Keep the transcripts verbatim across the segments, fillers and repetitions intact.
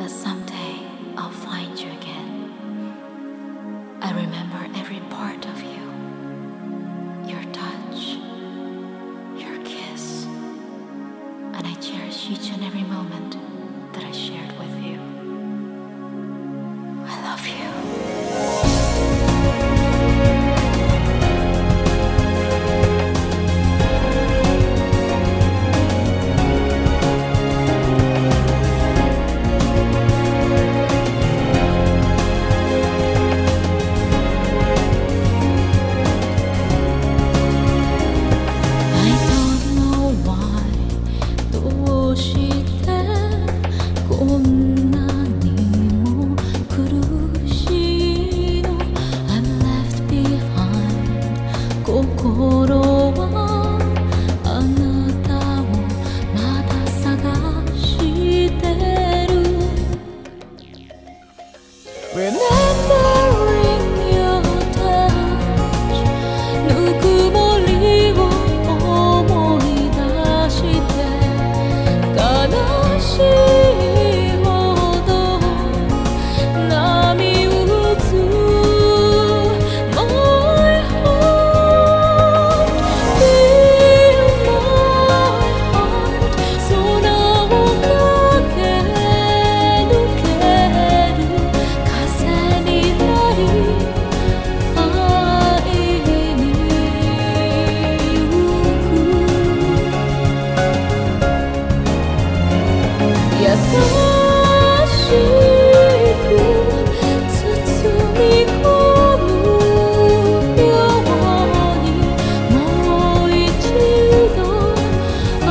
But someday I'll find you again. I remember every part of you, your touch, your kiss, and I cherish each and every moment that I shared with you. I love you. Remembering your touch ぬくもりを思い出して悲しいほど波打つ My heart Feel my heart 空を駆け抜ける風になり会いに行く優しく包み込むようにもう一度愛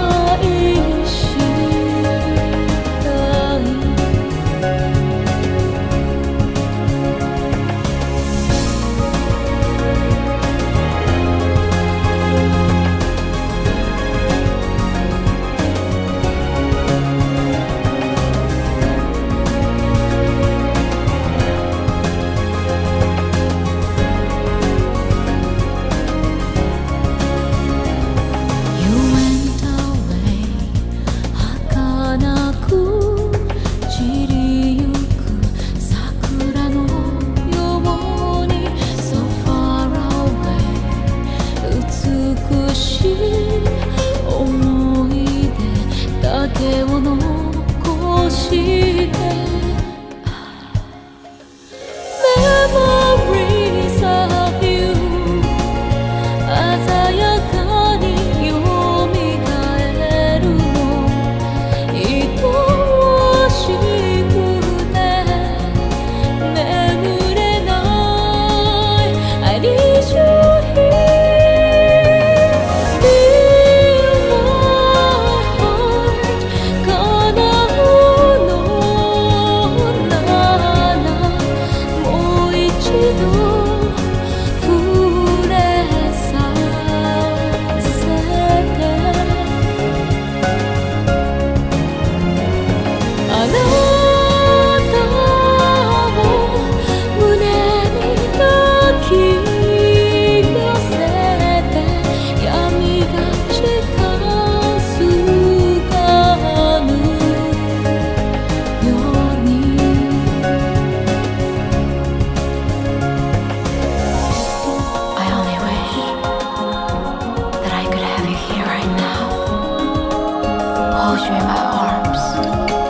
したいYou went away 儚く散りゆく桜のように So far away 美しい思い出だけを残して Memories of you 鮮やかによみがえるの愛しくて眠れない I need you here Feel my heart 叶うのならもう一度触れさせてあなたを胸に抱き寄せて闇が近づかぬように I only wish that I could have you here right now, hold you in my arms,